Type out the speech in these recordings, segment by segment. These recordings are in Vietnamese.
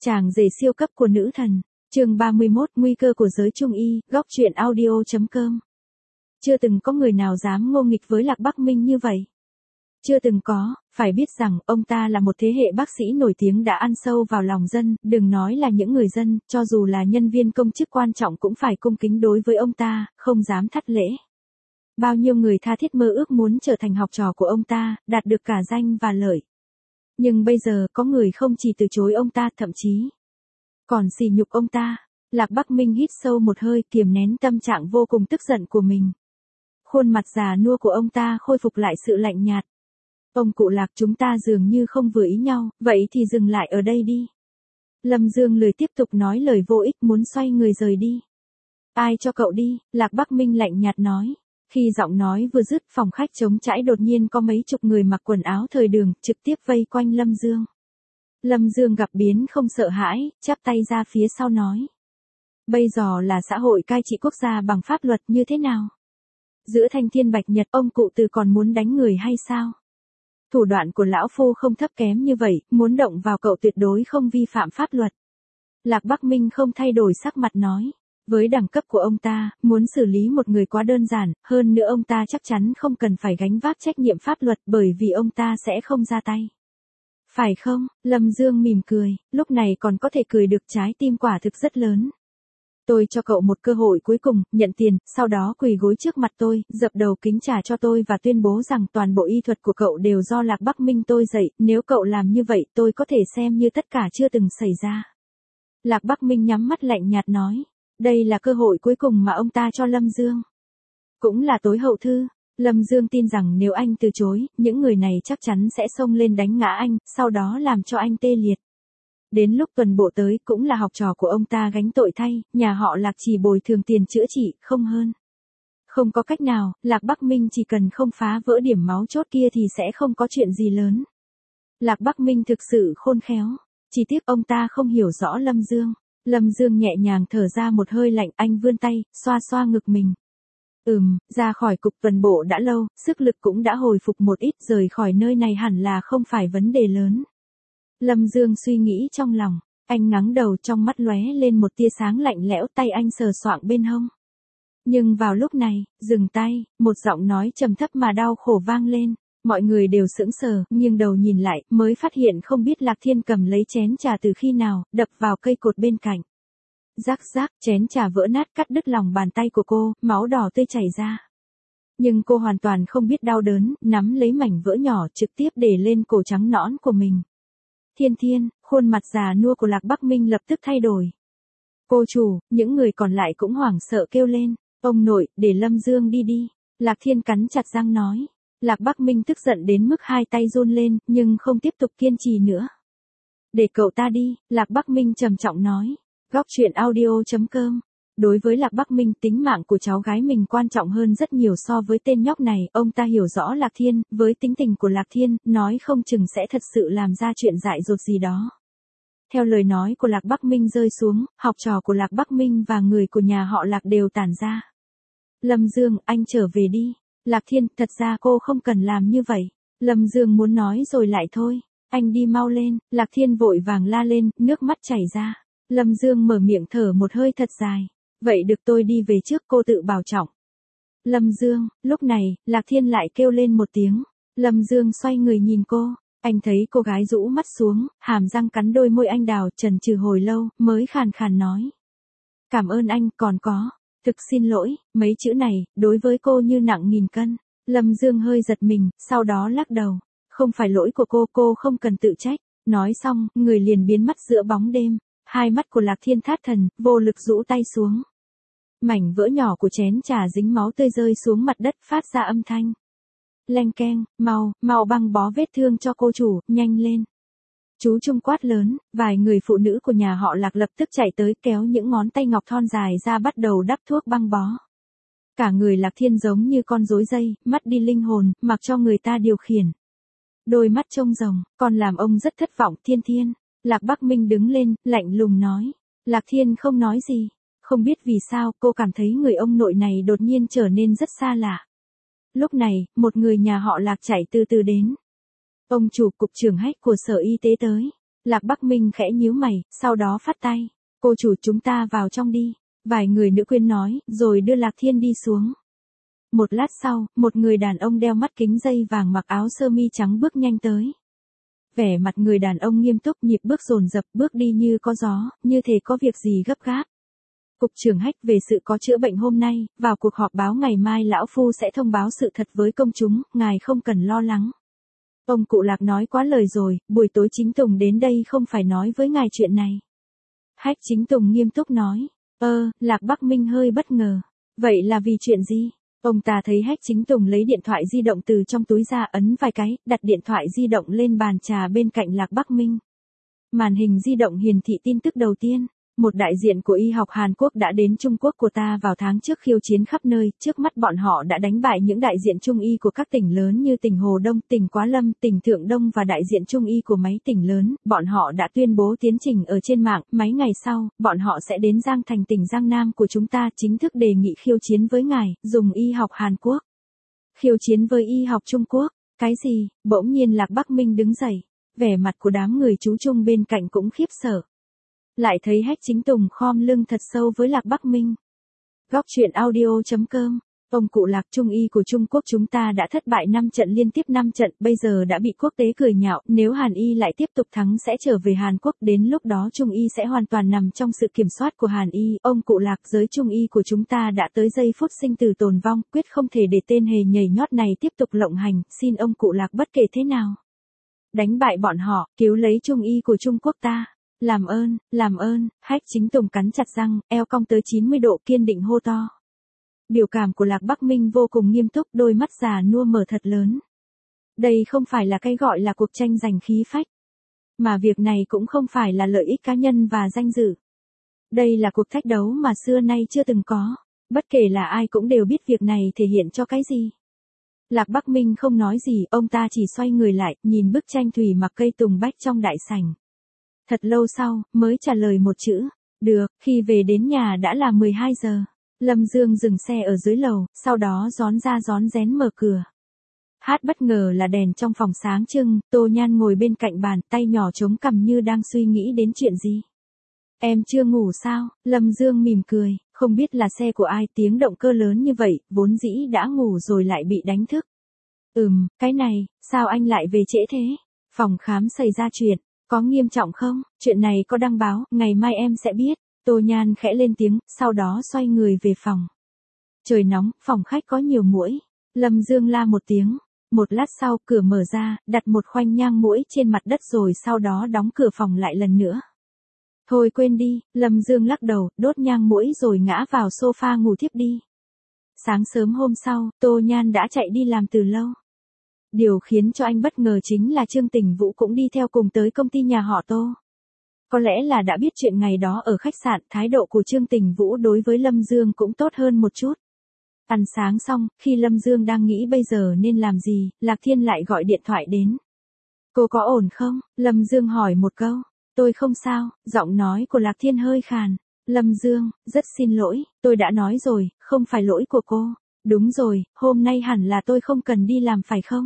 Chàng rể siêu cấp của nữ thần. Chương 31, nguy cơ của giới trung y, góc truyện audio.com. Chưa từng có người nào dám ngô nghịch với Lạc Bắc Minh như vậy. Chưa từng có, phải biết rằng ông ta là một thế hệ bác sĩ nổi tiếng đã ăn sâu vào lòng dân, đừng nói là những người dân, cho dù là nhân viên công chức quan trọng cũng phải cung kính đối với ông ta, không dám thất lễ. Bao nhiêu người tha thiết mơ ước muốn trở thành học trò của ông ta, đạt được cả danh và lợi. Nhưng bây giờ có người không chỉ từ chối ông ta, thậm chí còn sỉ nhục ông ta. Lạc Bắc Minh hít sâu một hơi, kiềm nén tâm trạng vô cùng tức giận của mình. Khuôn mặt già nua của ông ta khôi phục lại sự lạnh nhạt. Ông cụ Lạc, chúng ta dường như không vừa ý nhau, vậy thì dừng lại ở đây đi. Lâm Dương lười tiếp tục nói lời vô ích, muốn xoay người rời đi. Ai cho cậu đi? Lạc Bắc Minh lạnh nhạt nói. Khi giọng nói vừa dứt, phòng khách trống trải đột nhiên có mấy chục người mặc quần áo thời đường, trực tiếp vây quanh Lâm Dương. Lâm Dương gặp biến không sợ hãi, chắp tay ra phía sau nói. Bây giờ là xã hội cai trị quốc gia bằng pháp luật như thế nào? Giữa thanh thiên bạch nhật, ông cụ Từ còn muốn đánh người hay sao? Thủ đoạn của lão phu không thấp kém như vậy, muốn động vào cậu tuyệt đối không vi phạm pháp luật. Lạc Bắc Minh không thay đổi sắc mặt nói. Với đẳng cấp của ông ta, muốn xử lý một người quá đơn giản, hơn nữa ông ta chắc chắn không cần phải gánh vác trách nhiệm pháp luật bởi vì ông ta sẽ không ra tay. Phải không? Lâm Dương mỉm cười, lúc này còn có thể cười được, trái tim quả thực rất lớn. Tôi cho cậu một cơ hội cuối cùng, nhận tiền, sau đó quỳ gối trước mặt tôi, dập đầu kính trả cho tôi và tuyên bố rằng toàn bộ y thuật của cậu đều do Lạc Bắc Minh tôi dạy, nếu cậu làm như vậy tôi có thể xem như tất cả chưa từng xảy ra. Lạc Bắc Minh nhắm mắt lạnh nhạt nói. Đây là cơ hội cuối cùng mà ông ta cho Lâm Dương. Cũng là tối hậu thư. Lâm Dương tin rằng nếu anh từ chối, những người này chắc chắn sẽ xông lên đánh ngã anh, sau đó làm cho anh tê liệt. Đến lúc tuần bộ tới, cũng là học trò của ông ta gánh tội thay, nhà họ Lạc chỉ bồi thường tiền chữa trị, không hơn. Không có cách nào, Lạc Bắc Minh chỉ cần không phá vỡ điểm máu chốt kia thì sẽ không có chuyện gì lớn. Lạc Bắc Minh thực sự khôn khéo. Chỉ tiếc ông ta không hiểu rõ Lâm Dương. Lâm Dương nhẹ nhàng thở ra một hơi lạnh, anh vươn tay, xoa xoa ngực mình. Ra khỏi cục tuần bộ đã lâu, sức lực cũng đã hồi phục một ít, rời khỏi nơi này hẳn là không phải vấn đề lớn. Lâm Dương suy nghĩ trong lòng, anh ngẩng đầu, trong mắt lóe lên một tia sáng lạnh lẽo, tay anh sờ soạng bên hông. Nhưng vào lúc này, dừng tay, một giọng nói trầm thấp mà đau khổ vang lên. Mọi người đều sững sờ, nghiêng đầu nhìn lại, mới phát hiện không biết Lạc Thiên cầm lấy chén trà từ khi nào, đập vào cây cột bên cạnh. Rắc rắc, chén trà vỡ nát cắt đứt lòng bàn tay của cô, máu đỏ tươi chảy ra. Nhưng cô hoàn toàn không biết đau đớn, nắm lấy mảnh vỡ nhỏ trực tiếp để lên cổ trắng nõn của mình. Thiên, khuôn mặt già nua của Lạc Bắc Minh lập tức thay đổi. Cô chủ, những người còn lại cũng hoảng sợ kêu lên. Ông nội, để Lâm Dương đi đi. Lạc Thiên cắn chặt răng nói. Lạc Bắc Minh tức giận đến mức hai tay run lên, nhưng không tiếp tục kiên trì nữa. Để cậu ta đi, Lạc Bắc Minh trầm trọng nói. Góc truyện audio.com. Đối với Lạc Bắc Minh, tính mạng của cháu gái mình quan trọng hơn rất nhiều so với tên nhóc này, ông ta hiểu rõ Lạc Thiên, với tính tình của Lạc Thiên, nói không chừng sẽ thật sự làm ra chuyện dại dột gì đó. Theo lời nói của Lạc Bắc Minh rơi xuống, học trò của Lạc Bắc Minh và người của nhà họ Lạc đều tản ra. Lâm Dương, anh trở về đi. Lạc Thiên, thật ra cô không cần làm như vậy. Lâm Dương muốn nói rồi lại thôi. Anh đi mau lên. Lạc Thiên vội vàng la lên, nước mắt chảy ra. Lâm Dương mở miệng thở một hơi thật dài. Vậy được, tôi đi về trước, cô tự bảo trọng. Lâm Dương, lúc này, Lạc Thiên lại kêu lên một tiếng. Lâm Dương xoay người nhìn cô. Anh thấy cô gái rũ mắt xuống, hàm răng cắn đôi môi anh đào, chần chừ hồi lâu, mới khàn khàn nói. Cảm ơn anh, còn có. Thực xin lỗi, mấy chữ này, đối với cô như nặng nghìn cân. Lâm Dương hơi giật mình, sau đó lắc đầu. Không phải lỗi của cô không cần tự trách. Nói xong, người liền biến mất giữa bóng đêm. Hai mắt của Lạc Thiên thất thần, vô lực rũ tay xuống. Mảnh vỡ nhỏ của chén trà dính máu tươi rơi xuống mặt đất, phát ra âm thanh. Leng keng, mau băng bó vết thương cho cô chủ, nhanh lên. Chú Trung quát lớn, vài người phụ nữ của nhà họ Lạc lập tức chạy tới, kéo những ngón tay ngọc thon dài ra bắt đầu đắp thuốc băng bó. Cả người Lạc Thiên giống như con rối dây, mất đi linh hồn, mặc cho người ta điều khiển. Đôi mắt trông rồng, còn làm ông rất thất vọng. Thiên. Lạc Bắc Minh đứng lên, lạnh lùng nói. Lạc Thiên không nói gì. Không biết vì sao, cô cảm thấy người ông nội này đột nhiên trở nên rất xa lạ. Lúc này, một người nhà họ Lạc chạy từ từ đến. Ông chủ, cục trưởng Hách của Sở Y tế tới. Lạc Bắc Minh khẽ nhíu mày, sau đó phắt tay. Cô chủ chúng ta vào trong đi. Vài người nữ quyến nói, rồi đưa Lạc Thiên đi xuống. Một lát sau, một người đàn ông đeo mắt kính dây vàng mặc áo sơ mi trắng bước nhanh tới. Vẻ mặt người đàn ông nghiêm túc, nhịp bước dồn dập, bước đi như có gió, như thể có việc gì gấp gáp. Cục trưởng Hách, về sự có chữa bệnh hôm nay, vào cuộc họp báo ngày mai lão phu sẽ thông báo sự thật với công chúng, ngài không cần lo lắng. Ông cụ Lạc nói quá lời rồi, buổi tối Chính Tùng đến đây không phải nói với ngài chuyện này. Hách Chính Tùng nghiêm túc nói. Lạc Bắc Minh hơi bất ngờ. Vậy là vì chuyện gì? Ông ta thấy Hách Chính Tùng lấy điện thoại di động từ trong túi ra, ấn vài cái, đặt điện thoại di động lên bàn trà bên cạnh Lạc Bắc Minh. Màn hình di động hiển thị tin tức đầu tiên. Một đại diện của y học Hàn Quốc đã đến Trung Quốc của ta vào tháng trước khiêu chiến khắp nơi, trước mắt bọn họ đã đánh bại những đại diện Trung y của các tỉnh lớn như tỉnh Hồ Đông, tỉnh Quá Lâm, tỉnh Thượng Đông và đại diện Trung y của mấy tỉnh lớn, bọn họ đã tuyên bố tiến trình ở trên mạng, mấy ngày sau, bọn họ sẽ đến Giang Thành tỉnh Giang Nam của chúng ta chính thức đề nghị khiêu chiến với ngài, dùng y học Hàn Quốc. Khiêu chiến với y học Trung Quốc, cái gì? Bỗng nhiên Lạc Bắc Minh đứng dậy, vẻ mặt của đám người chú Trung bên cạnh cũng khiếp sợ. Lại thấy Hách Chính Tùng khom lưng thật sâu với Lạc Bắc Minh. Góc truyện audio.com. Ông cụ Lạc, Trung y của Trung Quốc chúng ta đã thất bại 5 trận liên tiếp, 5 trận, bây giờ đã bị quốc tế cười nhạo, nếu Hàn y lại tiếp tục thắng sẽ trở về Hàn Quốc, đến lúc đó Trung y sẽ hoàn toàn nằm trong sự kiểm soát của Hàn y. Ông cụ Lạc, giới Trung y của chúng ta đã tới giây phút sinh tử tồn vong, quyết không thể để tên hề nhảy nhót này tiếp tục lộng hành, xin ông cụ Lạc bất kể thế nào. Đánh bại bọn họ, cứu lấy Trung y của Trung Quốc ta. Làm ơn, Hách Chính Tùng cắn chặt răng, eo cong tới 90 độ kiên định hô to. Biểu cảm của Lạc Bắc Minh vô cùng nghiêm túc, đôi mắt già nua mở thật lớn. Đây không phải là cái gọi là cuộc tranh giành khí phách. Mà việc này cũng không phải là lợi ích cá nhân và danh dự. Đây là cuộc thách đấu mà xưa nay chưa từng có. Bất kể là ai cũng đều biết việc này thể hiện cho cái gì. Lạc Bắc Minh không nói gì, ông ta chỉ xoay người lại, nhìn bức tranh thủy mặc cây tùng bách trong đại sảnh. Thật lâu sau, mới trả lời một chữ. Được, khi về đến nhà đã là 12 giờ. Lâm Dương dừng xe ở dưới lầu, sau đó rón ra rón rén mở cửa. Hát bất ngờ là đèn trong phòng sáng trưng, Tô Nhan ngồi bên cạnh bàn, tay nhỏ chống cằm như đang suy nghĩ đến chuyện gì. Em chưa ngủ sao? Lâm Dương mỉm cười, không biết là xe của ai, tiếng động cơ lớn như vậy, vốn dĩ đã ngủ rồi lại bị đánh thức. Cái này, sao anh lại về trễ thế? Phòng khám xảy ra chuyện. Có nghiêm trọng không? Chuyện này có đăng báo, ngày mai em sẽ biết. Tô Nhan khẽ lên tiếng, sau đó xoay người về phòng. Trời nóng, phòng khách có nhiều muỗi. Lâm Dương la một tiếng. Một lát sau, cửa mở ra, đặt một khoanh nhang muỗi trên mặt đất rồi sau đó đóng cửa phòng lại lần nữa. Thôi quên đi, Lâm Dương lắc đầu, đốt nhang muỗi rồi ngã vào sofa ngủ thiếp đi. Sáng sớm hôm sau, Tô Nhan đã chạy đi làm từ lâu. Điều khiến cho anh bất ngờ chính là Trương Tình Vũ cũng đi theo cùng tới công ty nhà họ Tô. Có lẽ là đã biết chuyện ngày đó ở khách sạn, thái độ của Trương Tình Vũ đối với Lâm Dương cũng tốt hơn một chút. Ăn sáng xong, khi Lâm Dương đang nghĩ bây giờ nên làm gì, Lạc Thiên lại gọi điện thoại đến. Cô có ổn không? Lâm Dương hỏi một câu. Tôi không sao, giọng nói của Lạc Thiên hơi khàn. Lâm Dương, rất xin lỗi, tôi đã nói rồi, không phải lỗi của cô. Đúng rồi, hôm nay hẳn là tôi không cần đi làm phải không?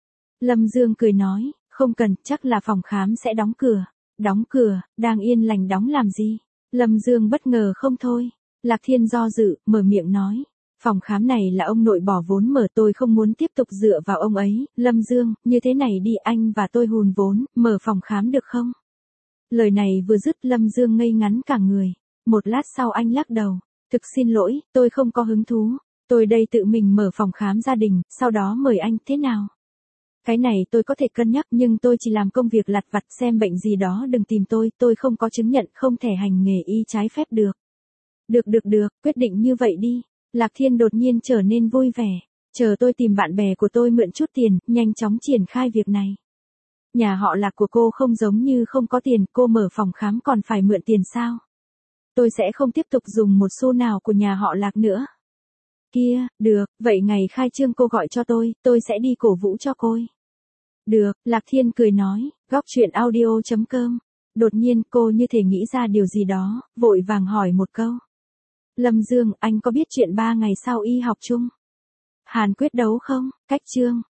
Lâm Dương cười nói, không cần, chắc là phòng khám sẽ đóng cửa. Đóng cửa, đang yên lành đóng làm gì? Lâm Dương bất ngờ không thôi. Lạc Thiên do dự, mở miệng nói. Phòng khám này là ông nội bỏ vốn mở, tôi không muốn tiếp tục dựa vào ông ấy. Lâm Dương, như thế này đi, anh và tôi hùn vốn, mở phòng khám được không? Lời này vừa dứt Lâm Dương ngây ngắn cả người. Một lát sau anh lắc đầu. Thực xin lỗi, tôi không có hứng thú. Tôi đây tự mình mở phòng khám gia đình, sau đó mời anh, thế nào? Cái này tôi có thể cân nhắc nhưng tôi chỉ làm công việc lặt vặt, xem bệnh gì đó đừng tìm tôi không có chứng nhận, không thể hành nghề y trái phép được. Được, quyết định như vậy đi. Lạc Thiên đột nhiên trở nên vui vẻ. Chờ tôi tìm bạn bè của tôi mượn chút tiền, nhanh chóng triển khai việc này. Nhà họ Lạc của cô không giống như không có tiền, cô mở phòng khám còn phải mượn tiền sao? Tôi sẽ không tiếp tục dùng một xu nào của nhà họ Lạc nữa. Kia, được, vậy ngày khai trương cô gọi cho tôi sẽ đi cổ vũ cho cô. Được, Lạc Thiên cười nói, góc truyện audio.com. Đột nhiên cô như thể nghĩ ra điều gì đó, vội vàng hỏi một câu. Lâm Dương, anh có biết chuyện 3 ngày sau y học chung Hàn quyết đấu không? Cách chương.